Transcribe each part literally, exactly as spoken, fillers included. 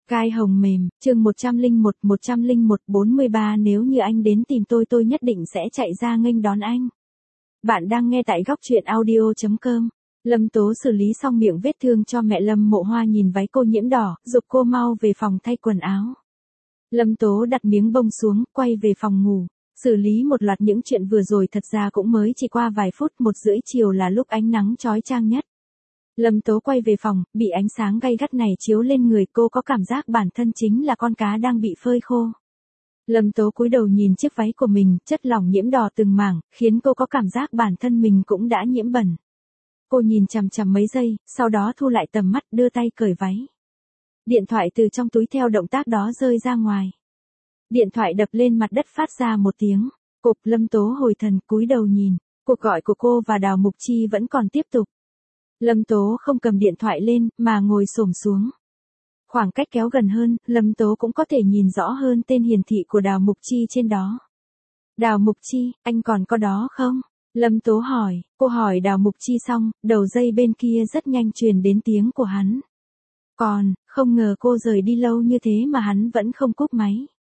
Gai hồng mềm, chương một trăm lẻ một, một trăm lẻ một, bốn mươi ba nếu như anh đến tìm tôi tôi nhất định sẽ chạy ra nghênh đón anh. Bạn đang nghe tại góc truyện audio chấm com. Lâm Tố xử lý xong miệng vết thương cho mẹ Lâm Mộ Hoa nhìn váy cô nhiễm đỏ, giục cô mau về phòng thay quần áo. Lâm Tố đặt miếng bông xuống, quay về phòng ngủ. Xử lý một loạt những chuyện vừa rồi thật ra cũng mới chỉ qua vài phút, một rưỡi chiều là lúc ánh nắng chói chang nhất. Lâm Tố quay về phòng, bị ánh sáng gay gắt này chiếu lên người cô có cảm giác bản thân chính là con cá đang bị phơi khô. Lâm Tố cúi đầu nhìn chiếc váy của mình, chất lỏng nhiễm đỏ từng mảng, khiến cô có cảm giác bản thân mình cũng đã nhiễm bẩn. Cô nhìn chằm chằm mấy giây, sau đó thu lại tầm mắt, đưa tay cởi váy. Điện thoại từ trong túi theo động tác đó rơi ra ngoài. Điện thoại đập lên mặt đất phát ra một tiếng. Cục. Lâm Tố hồi thần, cúi đầu nhìn. Cuộc gọi của cô và Đào Mục Chi vẫn còn tiếp tục. Lâm Tố không cầm điện thoại lên, mà ngồi xổm xuống. Khoảng cách kéo gần hơn, Lâm Tố cũng có thể nhìn rõ hơn tên hiển thị của Đào Mục Chi trên đó. Đào Mục Chi, anh còn có đó không? Lâm Tố hỏi. Cô hỏi Đào Mục Chi xong, đầu dây bên kia rất nhanh truyền đến tiếng của hắn. Còn, không ngờ cô rời đi lâu như thế mà hắn vẫn không cúp máy.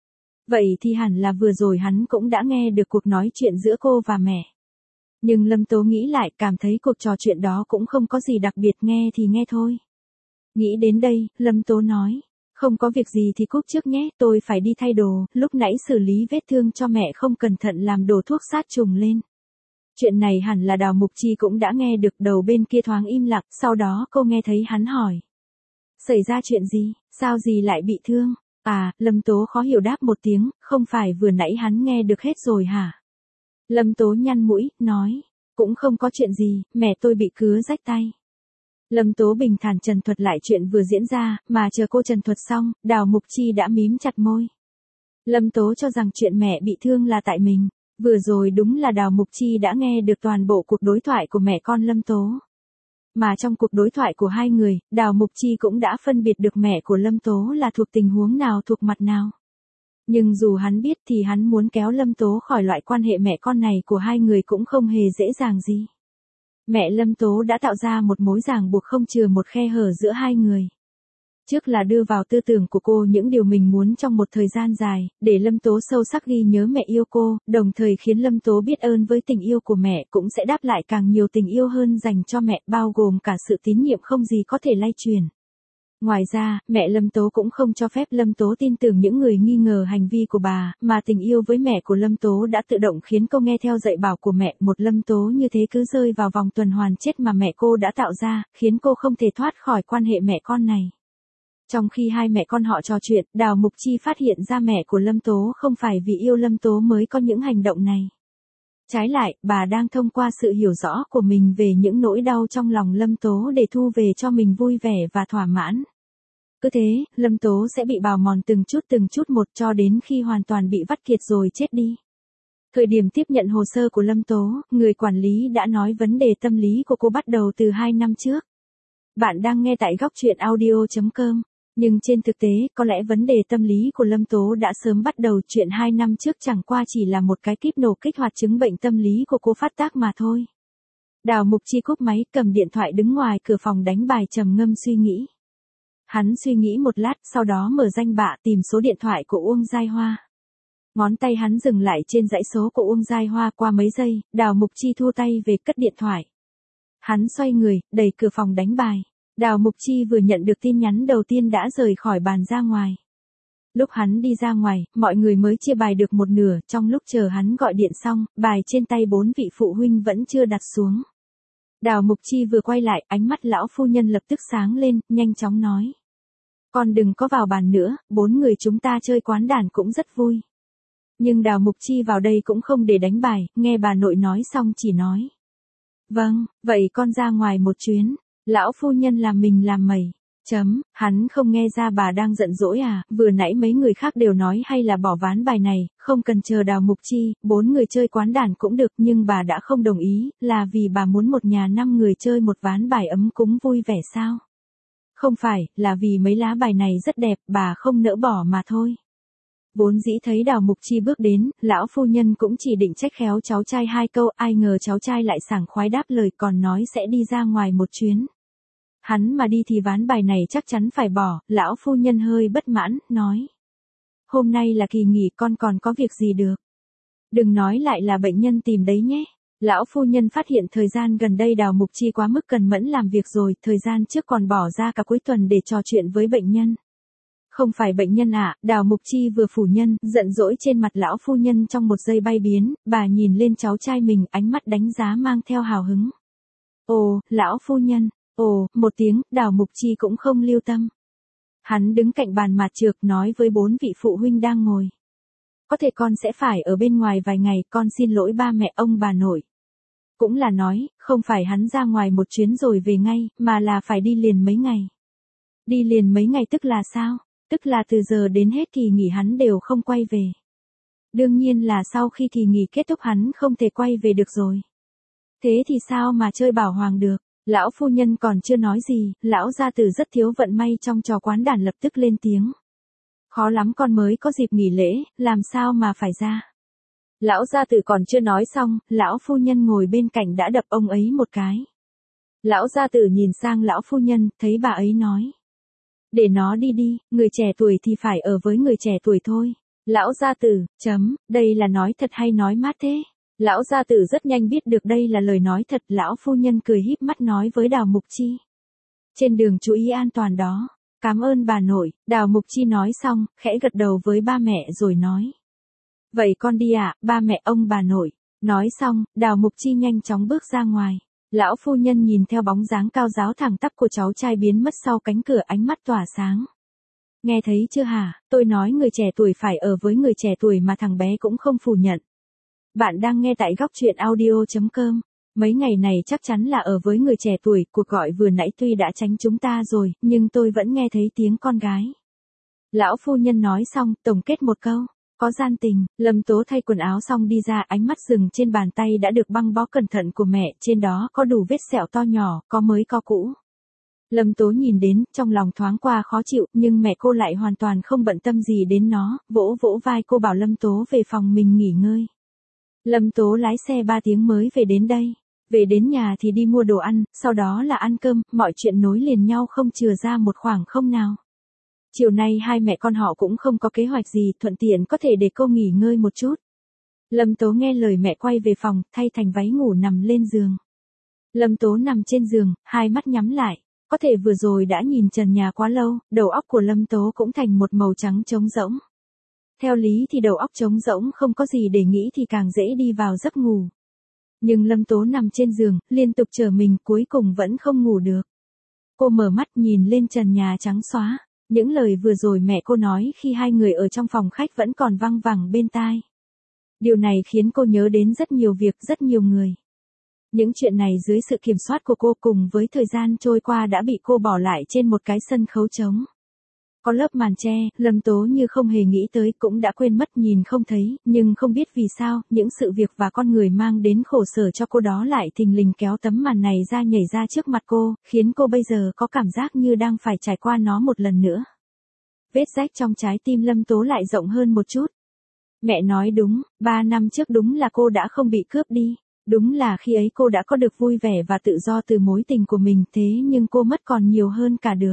Vậy thì hẳn là vừa rồi hắn cũng đã nghe được cuộc nói chuyện giữa cô và mẹ. Nhưng Lâm Tố nghĩ lại, cảm thấy cuộc trò chuyện đó cũng không có gì đặc biệt, nghe thì nghe thôi. Nghĩ đến đây, Lâm Tố nói, không có việc gì thì cúp trước nhé, tôi phải đi thay đồ, lúc nãy xử lý vết thương cho mẹ không cẩn thận làm đổ thuốc sát trùng lên. Chuyện này hẳn là Đào Mục Chi cũng đã nghe được, đầu bên kia thoáng im lặng, sau đó cô nghe thấy hắn hỏi. Xảy ra chuyện gì, sao gì lại bị thương? À, Lâm Tố khó hiểu đáp một tiếng, không phải vừa nãy hắn nghe được hết rồi hả? Lâm Tố nhăn mũi, nói, cũng không có chuyện gì, mẹ tôi bị cứa rách tay. Lâm Tố bình thản trần thuật lại chuyện vừa diễn ra, mà chờ cô trần thuật xong, Đào Mục Chi đã mím chặt môi. Lâm Tố cho rằng chuyện mẹ bị thương là tại mình, vừa rồi đúng là Đào Mục Chi đã nghe được toàn bộ cuộc đối thoại của mẹ con Lâm Tố. Mà trong cuộc đối thoại của hai người, Đào Mục Chi cũng đã phân biệt được mẹ của Lâm Tố là thuộc tình huống nào, thuộc mặt nào. Nhưng dù hắn biết thì hắn muốn kéo Lâm Tố khỏi loại quan hệ mẹ con này của hai người cũng không hề dễ dàng gì. Mẹ Lâm Tố đã tạo ra một mối ràng buộc không chừa một khe hở giữa hai người. Trước là đưa vào tư tưởng của cô những điều mình muốn trong một thời gian dài, để Lâm Tố sâu sắc ghi nhớ mẹ yêu cô, đồng thời khiến Lâm Tố biết ơn với tình yêu của mẹ, cũng sẽ đáp lại càng nhiều tình yêu hơn dành cho mẹ, bao gồm cả sự tín nhiệm không gì có thể lay truyền. Ngoài ra, mẹ Lâm Tố cũng không cho phép Lâm Tố tin tưởng những người nghi ngờ hành vi của bà, mà tình yêu với mẹ của Lâm Tố đã tự động khiến cô nghe theo dạy bảo của mẹ. Một Lâm Tố như thế cứ rơi vào vòng tuần hoàn chết mà mẹ cô đã tạo ra, khiến cô không thể thoát khỏi quan hệ mẹ con này. Trong khi hai mẹ con họ trò chuyện, Đào Mục Chi phát hiện ra mẹ của Lâm Tố không phải vì yêu Lâm Tố mới có những hành động này. Trái lại, bà đang thông qua sự hiểu rõ của mình về những nỗi đau trong lòng Lâm Tố để thu về cho mình vui vẻ và thỏa mãn. Cứ thế, Lâm Tố sẽ bị bào mòn từng chút từng chút một cho đến khi hoàn toàn bị vắt kiệt rồi chết đi. Thời điểm tiếp nhận hồ sơ của Lâm Tố, người quản lý đã nói vấn đề tâm lý của cô bắt đầu từ hai năm trước. Bạn đang nghe tại góc truyện audio chấm com. Nhưng trên thực tế, có lẽ vấn đề tâm lý của Lâm Tố đã sớm bắt đầu, chuyện hai năm trước chẳng qua chỉ là một cái kíp nổ kích hoạt chứng bệnh tâm lý của cô phát tác mà thôi. Đào Mục Chi cúp máy, cầm điện thoại đứng ngoài cửa phòng đánh bài trầm ngâm suy nghĩ. Hắn suy nghĩ một lát, sau đó mở danh bạ tìm số điện thoại của Uông Giai Hoa. Ngón tay hắn dừng lại trên dãy số của Uông Giai Hoa, qua mấy giây, Đào Mục Chi thu tay về cất điện thoại. Hắn xoay người, đẩy cửa phòng đánh bài. Đào Mục Chi vừa nhận được tin nhắn đầu tiên đã rời khỏi bàn ra ngoài. Lúc hắn đi ra ngoài, mọi người mới chia bài được một nửa, trong lúc chờ hắn gọi điện xong, bài trên tay bốn vị phụ huynh vẫn chưa đặt xuống. Đào Mục Chi vừa quay lại, ánh mắt lão phu nhân lập tức sáng lên, nhanh chóng nói. Con đừng có vào bàn nữa, bốn người chúng ta chơi quán đàn cũng rất vui. Nhưng Đào Mục Chi vào đây cũng không để đánh bài, nghe bà nội nói xong chỉ nói. Vâng, vậy con ra ngoài một chuyến. Lão phu nhân làm mình làm mẩy. Chấm, hắn không nghe ra bà đang giận dỗi à, vừa nãy mấy người khác đều nói hay là bỏ ván bài này, không cần chờ Đào Mục Chi, bốn người chơi quán đàn cũng được, nhưng bà đã không đồng ý, là vì bà muốn một nhà năm người chơi một ván bài ấm cúng vui vẻ sao? Không phải, là vì mấy lá bài này rất đẹp, bà không nỡ bỏ mà thôi. Vốn dĩ thấy Đào Mục Chi bước đến, lão phu nhân cũng chỉ định trách khéo cháu trai hai câu, ai ngờ cháu trai lại sảng khoái đáp lời, còn nói sẽ đi ra ngoài một chuyến. Hắn mà đi thì ván bài này chắc chắn phải bỏ, lão phu nhân hơi bất mãn, nói. Hôm nay là kỳ nghỉ con còn có việc gì được. Đừng nói lại là bệnh nhân tìm đấy nhé. Lão phu nhân phát hiện thời gian gần đây Đào Mục Chi quá mức cần mẫn làm việc rồi, thời gian trước còn bỏ ra cả cuối tuần để trò chuyện với bệnh nhân. Không phải bệnh nhân ạ, à, Đào Mục Chi vừa phủ nhân, giận dỗi trên mặt lão phu nhân trong một giây bay biến, bà nhìn lên cháu trai mình, ánh mắt đánh giá mang theo hào hứng. Ồ, lão phu nhân, ồ, một tiếng, Đào Mục Chi cũng không lưu tâm. Hắn đứng cạnh bàn mạt trược nói với bốn vị phụ huynh đang ngồi. Có thể con sẽ phải ở bên ngoài vài ngày, con xin lỗi ba mẹ ông bà nội. Cũng là nói, không phải hắn ra ngoài một chuyến rồi về ngay, mà là phải đi liền mấy ngày. Đi liền mấy ngày tức là sao? Tức là từ giờ đến hết kỳ nghỉ hắn đều không quay về. Đương nhiên là sau khi kỳ nghỉ kết thúc hắn không thể quay về được rồi. Thế thì sao mà chơi bảo hoàng được? Lão phu nhân còn chưa nói gì, lão gia tử rất thiếu vận may trong trò quán đàn lập tức lên tiếng. Khó lắm con mới có dịp nghỉ lễ, làm sao mà phải ra. Lão gia tử còn chưa nói xong, lão phu nhân ngồi bên cạnh đã đập ông ấy một cái. Lão gia tử nhìn sang lão phu nhân, thấy bà ấy nói. Để nó đi đi, người trẻ tuổi thì phải ở với người trẻ tuổi thôi. Lão gia tử, chấm, đây là nói thật hay nói mát thế? Lão gia tử rất nhanh biết được đây là lời nói thật, lão phu nhân cười híp mắt nói với Đào Mục Chi. Trên đường chú ý an toàn đó. Cảm ơn bà nội, Đào Mục Chi nói xong, khẽ gật đầu với ba mẹ rồi nói. Vậy con đi ạ, à, ba mẹ ông bà nội. Nói xong, Đào Mục Chi nhanh chóng bước ra ngoài. Lão phu nhân nhìn theo bóng dáng cao ráo thẳng tắp của cháu trai biến mất sau cánh cửa, ánh mắt tỏa sáng. Nghe thấy chưa hả, tôi nói người trẻ tuổi phải ở với người trẻ tuổi mà thằng bé cũng không phủ nhận. Bạn đang nghe tại góc truyện audio chấm com. Mấy ngày này chắc chắn là ở với người trẻ tuổi, cuộc gọi vừa nãy tuy đã tránh chúng ta rồi, nhưng tôi vẫn nghe thấy tiếng con gái. Lão phu nhân nói xong, tổng kết một câu. Có gian tình, Lâm Tố thay quần áo xong đi ra, ánh mắt dừng trên bàn tay đã được băng bó cẩn thận của mẹ, trên đó có đủ vết sẹo to nhỏ, có mới có cũ. Lâm Tố nhìn đến, trong lòng thoáng qua khó chịu, nhưng mẹ cô lại hoàn toàn không bận tâm gì đến nó, vỗ vỗ vai cô bảo Lâm Tố về phòng mình nghỉ ngơi. Lâm Tố lái xe ba tiếng mới về đến đây. Về đến nhà thì đi mua đồ ăn, sau đó là ăn cơm, mọi chuyện nối liền nhau không chừa ra một khoảng không nào. Chiều nay hai mẹ con họ cũng không có kế hoạch gì, thuận tiện có thể để cô nghỉ ngơi một chút. Lâm Tố nghe lời mẹ quay về phòng, thay thành váy ngủ nằm lên giường. Lâm Tố nằm trên giường, hai mắt nhắm lại. Có thể vừa rồi đã nhìn trần nhà quá lâu, đầu óc của Lâm Tố cũng thành một màu trắng trống rỗng. Theo lý thì đầu óc trống rỗng không có gì để nghĩ thì càng dễ đi vào giấc ngủ. Nhưng Lâm Tố nằm trên giường, liên tục chờ mình cuối cùng vẫn không ngủ được. Cô mở mắt nhìn lên trần nhà trắng xóa. Những lời vừa rồi mẹ cô nói khi hai người ở trong phòng khách vẫn còn văng vẳng bên tai. Điều này khiến cô nhớ đến rất nhiều việc, rất nhiều người. Những chuyện này dưới sự kiểm soát của cô cùng với thời gian trôi qua đã bị cô bỏ lại trên một cái sân khấu trống. Có lớp màn che, Lâm Tố như không hề nghĩ tới, cũng đã quên mất nhìn không thấy, nhưng không biết vì sao, những sự việc và con người mang đến khổ sở cho cô đó lại thình lình kéo tấm màn này ra nhảy ra trước mặt cô, khiến cô bây giờ có cảm giác như đang phải trải qua nó một lần nữa. Vết rách trong trái tim Lâm Tố lại rộng hơn một chút. Mẹ nói đúng, ba năm trước đúng là cô đã không bị cướp đi. Đúng là khi ấy cô đã có được vui vẻ và tự do từ mối tình của mình, thế nhưng cô mất còn nhiều hơn cả được.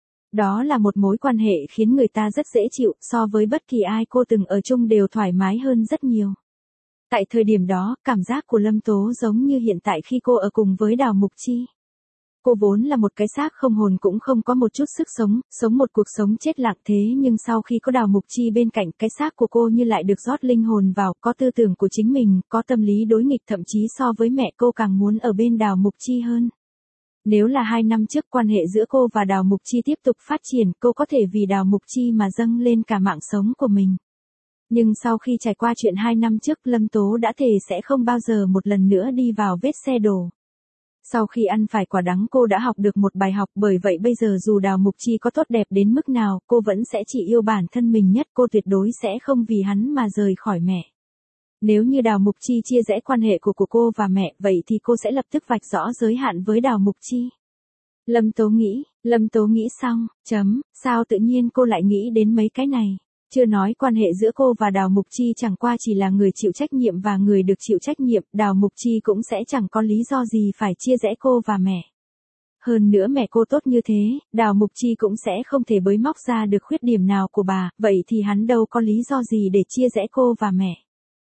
Đó là một mối quan hệ khiến người ta rất dễ chịu, so với bất kỳ ai cô từng ở chung đều thoải mái hơn rất nhiều. Tại thời điểm đó, cảm giác của Lâm Tố giống như hiện tại khi cô ở cùng với Đào Mục Chi. Cô vốn là một cái xác không hồn cũng không có một chút sức sống, sống một cuộc sống chết lặng, thế nhưng sau khi có Đào Mục Chi bên cạnh, cái xác của cô như lại được rót linh hồn vào, có tư tưởng của chính mình, có tâm lý đối nghịch, thậm chí so với mẹ cô càng muốn ở bên Đào Mục Chi hơn. Nếu là hai năm trước quan hệ giữa cô và Đào Mục Chi tiếp tục phát triển, cô có thể vì Đào Mục Chi mà dâng lên cả mạng sống của mình. Nhưng sau khi trải qua chuyện hai năm trước, Lâm Tố đã thề sẽ không bao giờ một lần nữa đi vào vết xe đổ. Sau khi ăn phải quả đắng cô đã học được một bài học, bởi vậy bây giờ dù Đào Mục Chi có tốt đẹp đến mức nào, cô vẫn sẽ chỉ yêu bản thân mình nhất, cô tuyệt đối sẽ không vì hắn mà rời khỏi mẹ. Nếu như Đào Mục Chi chia rẽ quan hệ của, của cô và mẹ, vậy thì cô sẽ lập tức vạch rõ giới hạn với Đào Mục Chi. Lâm Tố nghĩ, Lâm Tố nghĩ xong, chấm, sao tự nhiên cô lại nghĩ đến mấy cái này. Chưa nói quan hệ giữa cô và Đào Mục Chi chẳng qua chỉ là người chịu trách nhiệm và người được chịu trách nhiệm, Đào Mục Chi cũng sẽ chẳng có lý do gì phải chia rẽ cô và mẹ. Hơn nữa mẹ cô tốt như thế, Đào Mục Chi cũng sẽ không thể bới móc ra được khuyết điểm nào của bà, vậy thì hắn đâu có lý do gì để chia rẽ cô và mẹ.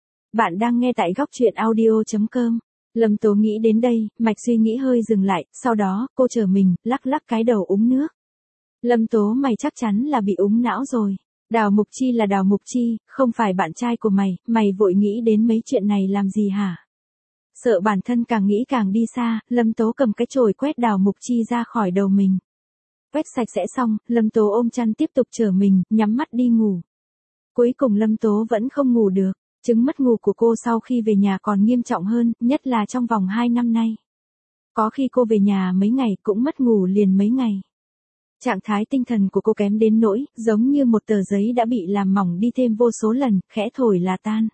Bạn đang nghe tại góc truyện audio chấm com. Lâm Tố nghĩ đến đây, mạch suy nghĩ hơi dừng lại, sau đó, cô trở mình, lắc lắc cái đầu uống nước. Lâm Tố, mày chắc chắn là bị úng não rồi. Đào Mục Chi là Đào Mục Chi, không phải bạn trai của mày, mày vội nghĩ đến mấy chuyện này làm gì hả? Sợ bản thân càng nghĩ càng đi xa, Lâm Tố cầm cái chổi quét Đào Mục Chi ra khỏi đầu mình. Quét sạch sẽ xong, Lâm Tố ôm chăn tiếp tục trở mình, nhắm mắt đi ngủ. Cuối cùng Lâm Tố vẫn không ngủ được. Chứng mất ngủ của cô sau khi về nhà còn nghiêm trọng hơn, nhất là trong vòng hai năm nay. Có khi cô về nhà mấy ngày cũng mất ngủ liền mấy ngày. Trạng thái tinh thần của cô kém đến nỗi, giống như một tờ giấy đã bị làm mỏng đi thêm vô số lần, khẽ thổi là tan.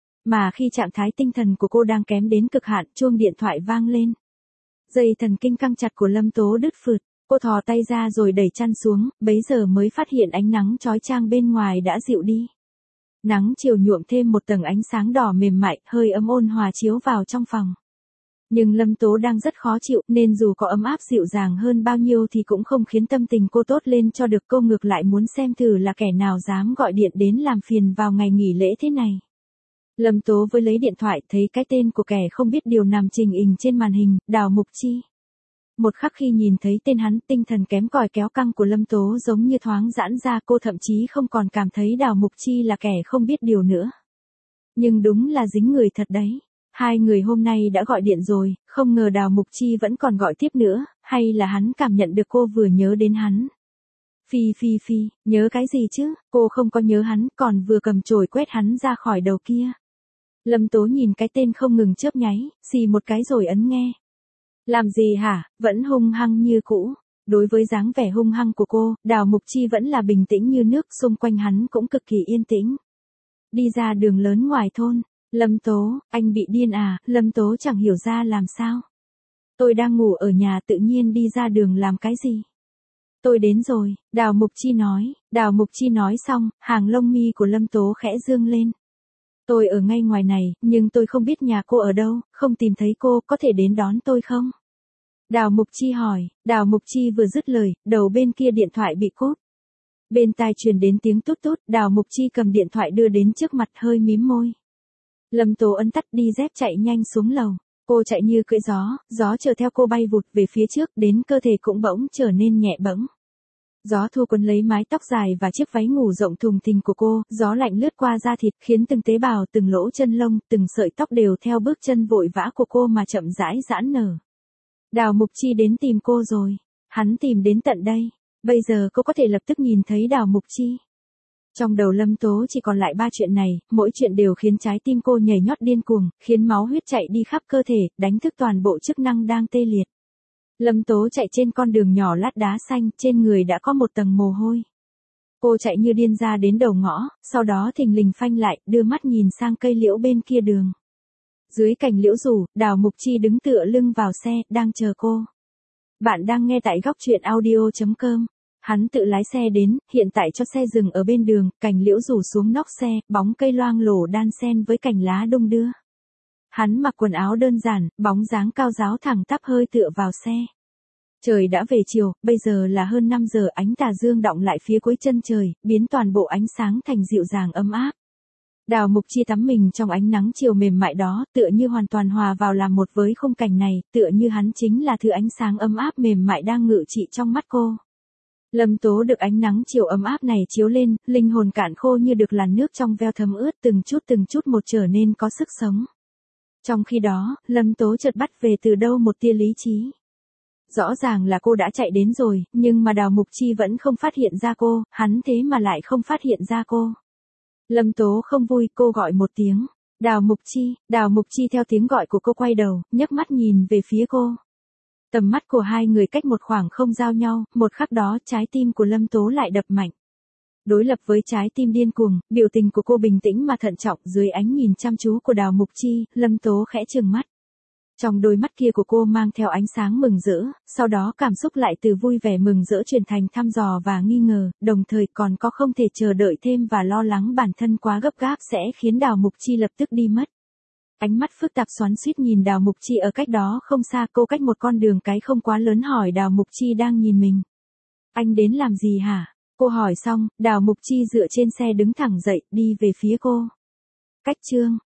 Mà khi trạng thái tinh thần của cô đang kém đến cực hạn, chuông điện thoại vang lên. Dây thần kinh căng chặt của Lâm Tố đứt phượt, cô thò tay ra rồi đẩy chăn xuống, bấy giờ mới phát hiện ánh nắng chói chang bên ngoài đã dịu đi. Nắng chiều nhuộm thêm một tầng ánh sáng đỏ mềm mại, hơi ấm ôn hòa chiếu vào trong phòng. Nhưng Lâm Tố đang rất khó chịu, nên dù có ấm áp dịu dàng hơn bao nhiêu thì cũng không khiến tâm tình cô tốt lên cho được. Cô ngược lại muốn xem thử là kẻ nào dám gọi điện đến làm phiền vào ngày nghỉ lễ thế này. Lâm Tố với lấy điện thoại, thấy cái tên của kẻ không biết điều nằm trình hình trên màn hình, Đào Mục Chi. Một khắc khi nhìn thấy tên hắn, tinh thần kém cỏi kéo căng của Lâm Tố giống như thoáng giãn ra, cô thậm chí không còn cảm thấy Đào Mục Chi là kẻ không biết điều nữa. Nhưng đúng là dính người thật đấy. Hai người hôm nay đã gọi điện rồi, không ngờ Đào Mục Chi vẫn còn gọi tiếp nữa, hay là hắn cảm nhận được cô vừa nhớ đến hắn. Phi phi phi, nhớ cái gì chứ, cô không có nhớ hắn, còn vừa cầm chổi quét hắn ra khỏi đầu kia. Lâm Tố nhìn cái tên không ngừng chớp nháy, xì một cái rồi ấn nghe. Làm gì hả, vẫn hung hăng như cũ. Đối với dáng vẻ hung hăng của cô, Đào Mục Chi vẫn là bình tĩnh như nước, xung quanh hắn cũng cực kỳ yên tĩnh. Đi ra đường lớn ngoài thôn, Lâm Tố, anh bị điên à, Lâm Tố chẳng hiểu ra làm sao. Tôi đang ngủ ở nhà tự nhiên đi ra đường làm cái gì. Tôi đến rồi, Đào Mục Chi nói, Đào Mục Chi nói xong, hàng lông mi của Lâm Tố khẽ dương lên. Tôi ở ngay ngoài này, nhưng tôi không biết nhà cô ở đâu, không tìm thấy cô, có thể đến đón tôi không? Đào Mục Chi hỏi, Đào Mục Chi vừa dứt lời, đầu bên kia điện thoại bị cút. Bên tai truyền đến tiếng tút tút, Đào Mục Chi cầm điện thoại đưa đến trước mặt hơi mím môi. Lâm Tố ấn tắt đi dép chạy nhanh xuống lầu. Cô chạy như cưỡi gió, gió chở theo cô bay vụt về phía trước, đến cơ thể cũng bỗng trở nên nhẹ bẫng. Gió thu cuốn lấy mái tóc dài và chiếc váy ngủ rộng thùng thình của cô, gió lạnh lướt qua da thịt khiến từng tế bào, từng lỗ chân lông, từng sợi tóc đều theo bước chân vội vã của cô mà chậm rãi giãn nở. Đào Mục Chi đến tìm cô rồi. Hắn tìm đến tận đây. Bây giờ cô có thể lập tức nhìn thấy Đào Mục Chi. Trong đầu Lâm Tố chỉ còn lại ba chuyện này, mỗi chuyện đều khiến trái tim cô nhảy nhót điên cuồng, khiến máu huyết chạy đi khắp cơ thể, đánh thức toàn bộ chức năng đang tê liệt. Lâm Tố chạy trên con đường nhỏ lát đá xanh, trên người đã có một tầng mồ hôi. Cô chạy như điên ra đến đầu ngõ, sau đó thình lình phanh lại, đưa mắt nhìn sang cây liễu bên kia đường. Dưới cành liễu rủ, Đào Mục Chi đứng tựa lưng vào xe, đang chờ cô. Bạn đang nghe tại góc truyện audio chấm com. Hắn tự lái xe đến, hiện tại cho xe dừng ở bên đường, cành liễu rủ xuống nóc xe, bóng cây loang lổ đan xen với cành lá đung đưa. Hắn mặc quần áo đơn giản, bóng dáng cao ráo thẳng tắp hơi tựa vào xe. Trời đã về chiều, bây giờ là hơn năm giờ, ánh tà dương đọng lại phía cuối chân trời, biến toàn bộ ánh sáng thành dịu dàng ấm áp. Đào Mục Chi tắm mình trong ánh nắng chiều mềm mại đó, tựa như hoàn toàn hòa vào làm một với khung cảnh này, tựa như hắn chính là thứ ánh sáng ấm áp mềm mại đang ngự trị trong mắt cô. Lâm Tố được ánh nắng chiều ấm áp này chiếu lên, linh hồn cạn khô như được làn nước trong veo thấm ướt, từng chút từng chút một trở nên có sức sống. Trong khi đó, Lâm Tố chợt bắt về từ đâu một tia lý trí. Rõ ràng là cô đã chạy đến rồi, nhưng mà Đào Mục Chi vẫn không phát hiện ra cô, hắn thế mà lại không phát hiện ra cô. Lâm Tố không vui, cô gọi một tiếng. Đào Mục Chi, Đào Mục Chi theo tiếng gọi của cô quay đầu, nhấc mắt nhìn về phía cô. Tầm mắt của hai người cách một khoảng không giao nhau, một khắc đó trái tim của Lâm Tố lại đập mạnh. Đối lập với trái tim điên cuồng, biểu tình của cô bình tĩnh mà thận trọng, dưới ánh nhìn chăm chú của Đào Mục Chi, Lâm Tố khẽ trừng mắt. Trong đôi mắt kia của cô mang theo ánh sáng mừng rỡ, sau đó cảm xúc lại từ vui vẻ mừng rỡ chuyển thành thăm dò và nghi ngờ, đồng thời còn có không thể chờ đợi thêm và lo lắng bản thân quá gấp gáp sẽ khiến Đào Mục Chi lập tức đi mất. Ánh mắt phức tạp xoắn xuýt nhìn Đào Mục Chi ở cách đó không xa, cô cách một con đường cái không quá lớn hỏi Đào Mục Chi đang nhìn mình. Anh đến làm gì hả? Cô hỏi xong, Đào Mục Chi dựa trên xe đứng thẳng dậy, đi về phía cô. Cách chương